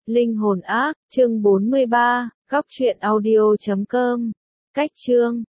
Linh hồn ác, chương 43, góc truyện audio.com. Cách chương